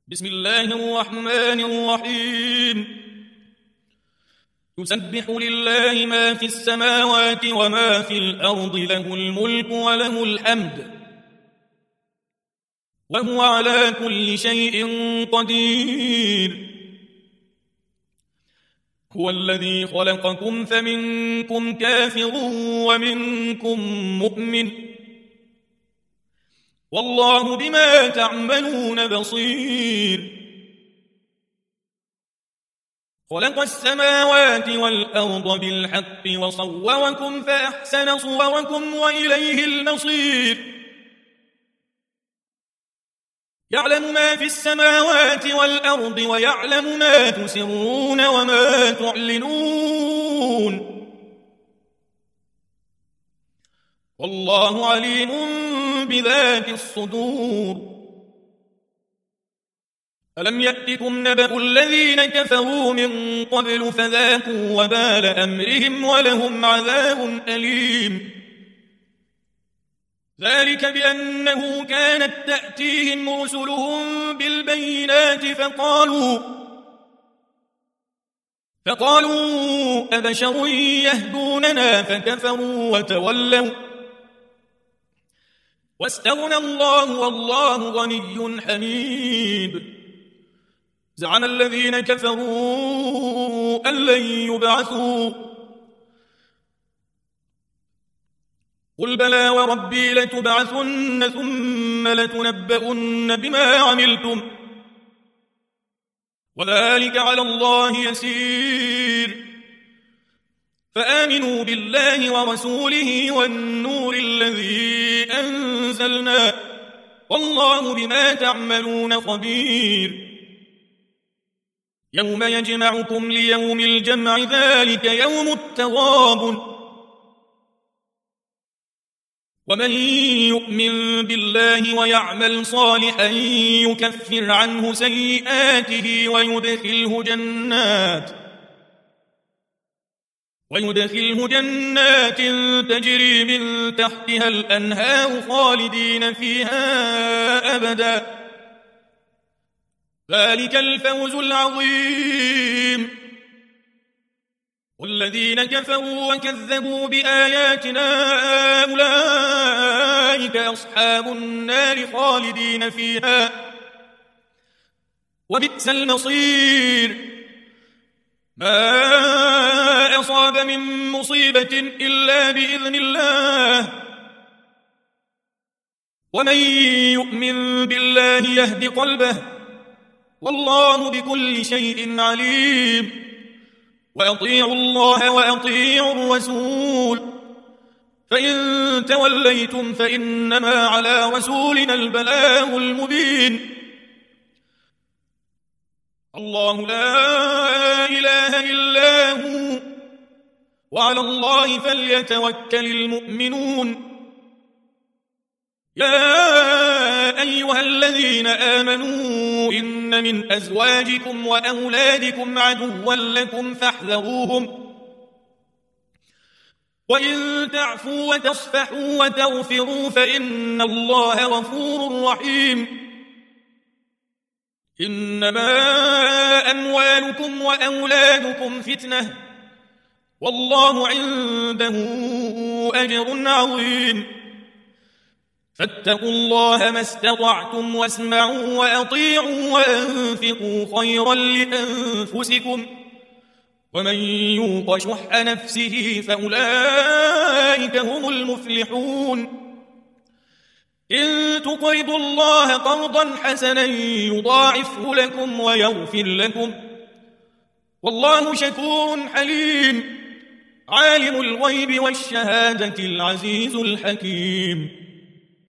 بسم الله الرحمن الرحيم يسبح لله ما في السماوات وما في الأرض له الملك وله الحمد وهو على كل شيء قدير هو الذي خلقكم فمنكم كافر ومنكم مؤمن والله بما تعملون بصير خلق السماوات والأرض بالحق وصوركم فأحسن صوركم وإليه المصير يعلم ما في السماوات والأرض ويعلم ما تسرون وما تعلنون والله عليم بذات الصدور ألم يأتكم نبأ الذين كفروا من قبل فذاقوا وبال أمرهم ولهم عذاب أليم ذلك بأنه كانت تأتيهم رسلهم بالبينات فقالوا أبشر يهدوننا فكفروا وتولوا واستغنى الله والله غني حميد زعم الذين كفروا أن لن يبعثوا قل بلى وربي لتبعثن ثم لتنبؤن بما عملتم وذلك على الله يسير فآمنوا بالله ورسوله والنور الذي أنزلنا والله بما تعملون خبير يوم يجمعكم ليوم الجمع ذلك يوم التغابن ومن يؤمن بالله ويعمل صالحا يكفر عنه سيئاته ويدخله جنات تجري من تحتها الأنهار خالدين فيها أبدا ذلك الفوز العظيم والذين كفروا وكذبوا بآياتنا أولئك أصحاب النار خالدين فيها وبئس المصير ما أصاب من مصيبة إلا بإذن الله ومن يؤمن بالله يهد قلبه والله بكل شيء عليم وأطيعوا الله وأطيعوا الرسول فإن توليتم فإنما على رسولنا البلاغ المبين الله لا إله إلا هو وعلى الله فليتوكل المؤمنون يا أيها الذين آمنوا إن من أزواجكم وأولادكم عدوا لكم فاحذروهم وإن تعفوا وتصفحوا وتغفروا فإن الله غفور رحيم إنما أموالكم وأولادكم فتنة والله عنده أجر عظيم فاتقوا الله ما استطعتم واسمعوا وأطيعوا وأنفقوا خيرا لأنفسكم ومن يوق شح نفسه فأولئك هم المفلحون إن تقرضوا الله قرضا حسنا يضاعفه لكم ويغفر لكم والله شكور حليم عالم الغيب والشهادة العزيز الحكيم